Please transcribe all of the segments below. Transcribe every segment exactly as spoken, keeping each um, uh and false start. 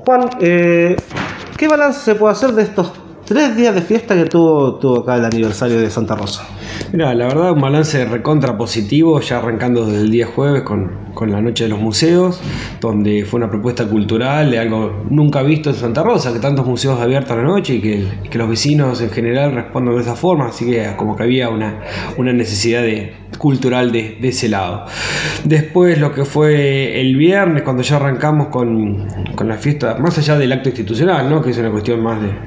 Juan, eh, ¿qué balance se puede hacer de estos tres días de fiesta que tuvo, tuvo acá el aniversario de Santa Rosa? Mira, la verdad un balance recontra positivo, ya arrancando desde el día jueves con, con la Noche de los Museos, donde fue una propuesta cultural de algo nunca visto en Santa Rosa, que tantos museos abiertos a la noche y que, y que los vecinos en general respondan de esa forma, así que como que había una, una necesidad de, cultural de, de ese lado. Después lo que fue el viernes, cuando ya arrancamos con, con la fiesta, más allá del acto institucional, ¿no? Que es una cuestión más de,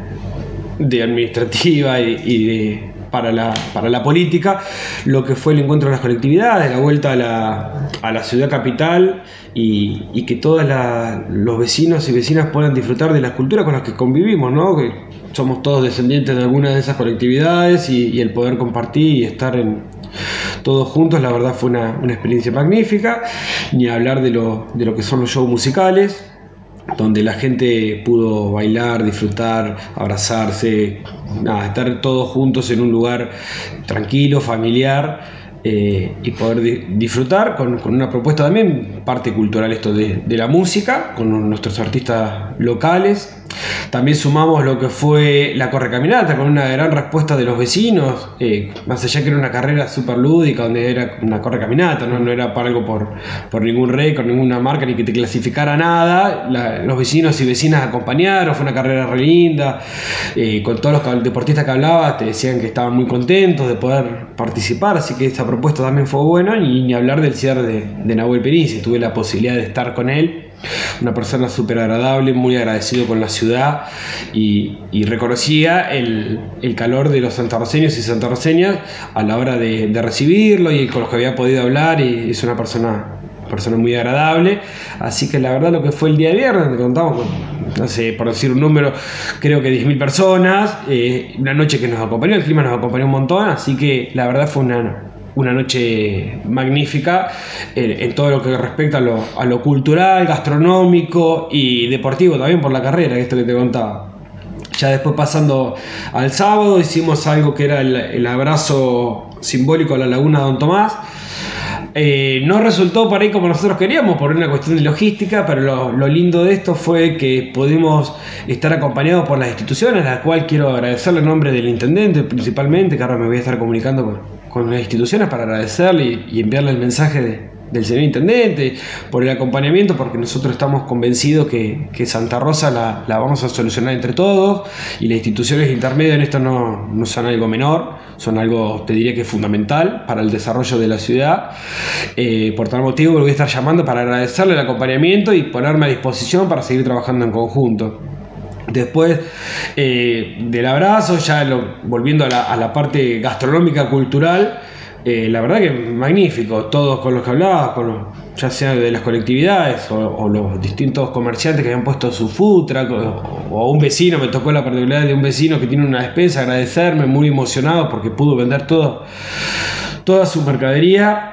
de administrativa y, y de... Para la, para la política, lo que fue el encuentro de las colectividades, la vuelta a la, a la ciudad capital y, y que todos los vecinos y vecinas puedan disfrutar de las culturas con las que convivimos, ¿no? Que somos todos descendientes de alguna de esas colectividades y, y el poder compartir y estar en, todos juntos, la verdad fue una, una experiencia magnífica. Ni hablar de lo, de lo que son los shows musicales, donde la gente pudo bailar, disfrutar, abrazarse, nada, estar todos juntos en un lugar tranquilo, familiar, eh, y poder di- disfrutar con, con una propuesta también, parte cultural esto de, de la música, con nuestros artistas locales. También sumamos lo que fue la correcaminata, con una gran respuesta de los vecinos, eh, más allá que era una carrera súper lúdica, donde era una correcaminata, ¿no? No era para algo por, por ningún récord, ninguna marca, ni que te clasificara nada. La, los vecinos y vecinas acompañaron, fue una carrera re linda, eh, con todos los deportistas que hablabas te decían que estaban muy contentos de poder participar, así que esta propuesta también fue buena. Y ni hablar del cierre de, de Nahuel Penici, tuve la posibilidad de estar con él, una persona súper agradable, muy agradecido con la ciudad y, y reconocía el, el calor de los santarroceños y santarroceñas a la hora de, de recibirlo y con los que había podido hablar, y es una persona persona muy agradable. Así que la verdad lo que fue el día viernes, te contamos con, no sé, por decir un número, creo que diez mil personas, eh, una noche que nos acompañó, el clima nos acompañó un montón, así que la verdad fue una una noche magnífica, eh, en todo lo que respecta a lo, a lo cultural, gastronómico y deportivo también por la carrera, esto que te contaba. Ya después, pasando al sábado, hicimos algo que era el, el abrazo simbólico a la Laguna Don Tomás. Eh, no resultó por ahí como nosotros queríamos por una cuestión de logística, pero lo, lo lindo de esto fue que pudimos estar acompañados por las instituciones, a las cuales quiero agradecerle en nombre del intendente principalmente, que ahora me voy a estar comunicando con, con las instituciones para agradecerle y, y enviarle el mensaje de, del señor intendente por el acompañamiento, porque nosotros estamos convencidos que, que Santa Rosa la, la vamos a solucionar entre todos, y las instituciones intermedias en esto no, no son algo menor, son algo, te diría que fundamental para el desarrollo de la ciudad. Eh, por tal motivo lo voy a estar llamando para agradecerle el acompañamiento y ponerme a disposición para seguir trabajando en conjunto. Después eh, del abrazo, ya lo, volviendo a la, a la parte gastronómica cultural, eh, la verdad que magnífico, todos con los que hablaba, con los, ya sea de las colectividades o, o los distintos comerciantes que habían puesto su food truck, o, o un vecino, me tocó la particularidad de un vecino que tiene una despensa, agradecerme, muy emocionado porque pudo vender todo, toda su mercadería.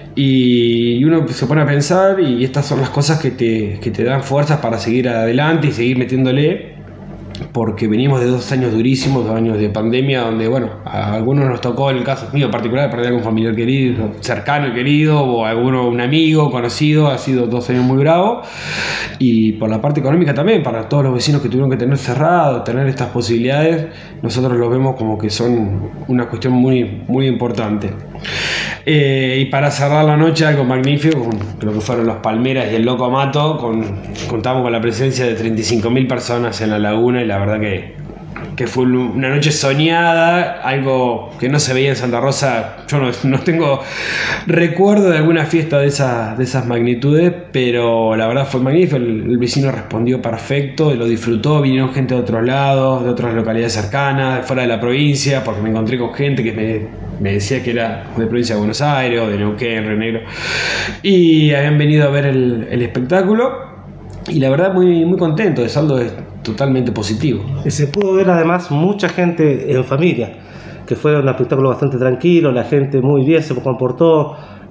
Y uno se pone a pensar, y estas son las cosas que te, que te dan fuerzas para seguir adelante y seguir metiéndole, porque venimos de dos años durísimos, dos años de pandemia, donde, bueno, a algunos nos tocó, en el caso mío en particular, perder a algún familiar querido, cercano y querido, o a alguno, un amigo conocido. Ha sido dos años muy bravos. Y por la parte económica también, para todos los vecinos que tuvieron que tener cerrado, tener estas posibilidades, nosotros los vemos como que son una cuestión muy, muy importante. Eh, y para cerrar la noche, algo magnífico, con lo que fueron los Palmeras y el Loco Amato, con, contamos con la presencia de treinta y cinco mil personas en la laguna, y la verdad que, que fue una noche soñada, algo que no se veía en Santa Rosa. Yo no, no tengo recuerdo de alguna fiesta de, esa, de esas magnitudes, pero la verdad fue magnífico. El, el vecino respondió perfecto, lo disfrutó, vinieron gente de otros lados, de otras localidades cercanas, de fuera de la provincia, porque me encontré con gente que me... me decía que era de provincia de Buenos Aires o de Neuquén, Río Negro, y habían venido a ver el, el espectáculo, y la verdad muy, muy contento, el saldo es totalmente positivo. Y se pudo ver además mucha gente en familia, que fue un espectáculo bastante tranquilo, la gente muy bien se comportó,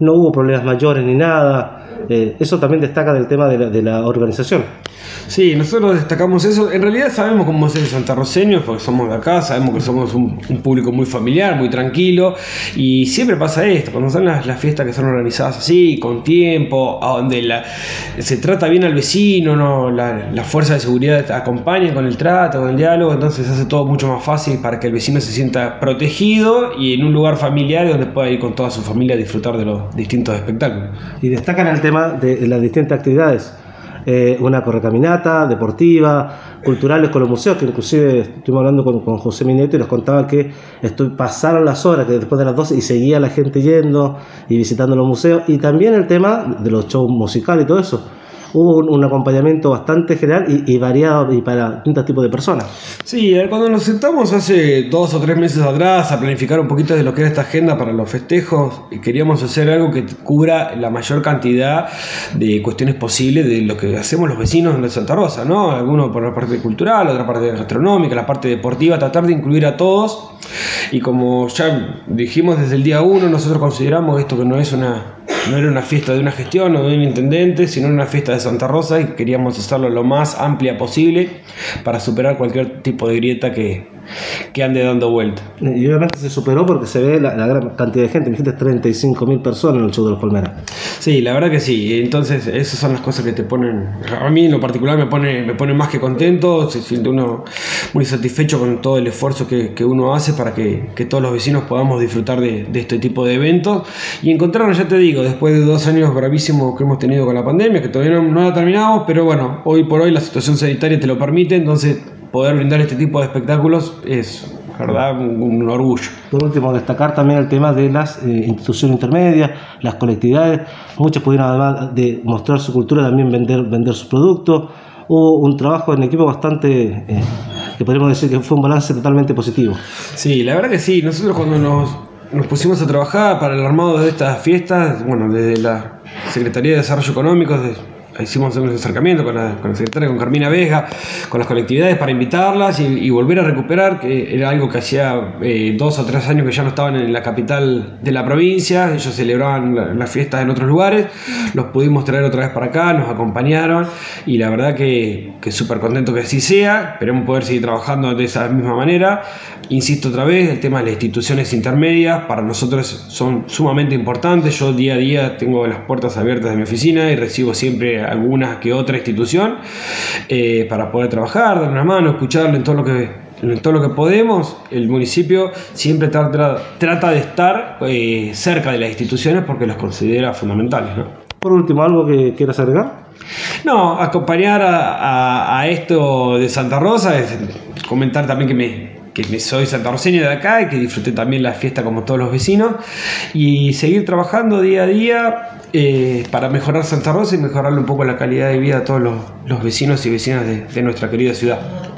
no hubo problemas mayores ni nada. Eh, eso también destaca del tema de la, de la organización. Sí, nosotros destacamos eso. En realidad sabemos cómo es el santarroceño, porque somos de acá, sabemos que somos un, un público muy familiar, muy tranquilo, y siempre pasa esto, cuando son las, las fiestas que son organizadas así, con tiempo, a donde la, se trata bien al vecino, ¿no? la, la fuerza de seguridad acompaña con el trato, con el diálogo, entonces hace todo mucho más fácil para que el vecino se sienta protegido y en un lugar familiar donde pueda ir con toda su familia a disfrutar de los distintos espectáculos. Y destacan el tema de las distintas actividades. Eh, una correcaminata deportiva, culturales con los museos, que inclusive estuvimos hablando con, con José Mineto y nos contaba que estoy, pasaron las horas, que después de las doce y seguía la gente yendo y visitando los museos, y también el tema de los shows musicales y todo eso. Hubo un, un acompañamiento bastante general y, y variado y para distintos tipos de personas. Sí, cuando nos sentamos hace dos o tres meses atrás a planificar un poquito de lo que era esta agenda para los festejos, queríamos hacer algo que cubra la mayor cantidad de cuestiones posibles de lo que hacemos los vecinos de Santa Rosa, ¿no? Algunos por la parte cultural, otra parte gastronómica, la parte deportiva, tratar de incluir a todos. Y como ya dijimos desde el día uno, nosotros consideramos esto que no es una no era una fiesta de una gestión o de un intendente, sino una fiesta de Santa Rosa, y queríamos hacerlo lo más amplia posible para superar cualquier tipo de grieta que, que ande dando vuelta. Y obviamente se superó porque se ve la, la gran cantidad de gente, me dijiste treinta y cinco mil personas en el show de los Palmeras. Sí, la verdad que sí. Entonces esas son las cosas que te ponen, a mí en lo particular me pone, me pone más que contento, se siente uno muy satisfecho con todo el esfuerzo que, que uno hace para que, que todos los vecinos podamos disfrutar de, de este tipo de eventos y encontrarnos, ya te digo, después de dos años bravísimos que hemos tenido con la pandemia, que todavía no, no la terminamos, pero bueno, hoy por hoy la situación sanitaria te lo permite, entonces poder brindar este tipo de espectáculos es, la verdad, un, un orgullo. Por último, destacar también el tema de las eh, instituciones intermedias, las colectividades. Muchos pudieron, además de mostrar su cultura, también vender, vender sus productos. Hubo un trabajo en equipo bastante, eh, que podríamos decir que fue un balance totalmente positivo. Sí, la verdad que sí. Nosotros cuando nos, nos pusimos a trabajar para el armado de estas fiestas, bueno, desde la Secretaría de Desarrollo Económico, de, hicimos un acercamiento con la, con la secretaria, con Carmina Vega, con las colectividades para invitarlas y, y volver a recuperar, que era algo que hacía eh, dos o tres años que ya no estaban en la capital de la provincia, ellos celebraban la, las fiestas en otros lugares, los pudimos traer otra vez para acá, nos acompañaron y la verdad que, que súper contento que así sea, esperemos poder seguir trabajando de esa misma manera. Insisto otra vez, el tema de las instituciones intermedias para nosotros son sumamente importantes. Yo día a día tengo las puertas abiertas de mi oficina y recibo siempre alguna que otra institución eh, para poder trabajar, dar una mano, escucharlo en todo lo que en todo lo que podemos. El municipio siempre trata, trata de estar eh, cerca de las instituciones porque las considera fundamentales, ¿no? Por último, ¿algo que quieras agregar? No, acompañar a, a, a esto de Santa Rosa, es comentar también que me que soy santarroceño de acá y que disfruté también la fiesta como todos los vecinos y seguir trabajando día a día eh, para mejorar Santa Rosa y mejorarle un poco la calidad de vida a todos los, los vecinos y vecinas de, de nuestra querida ciudad.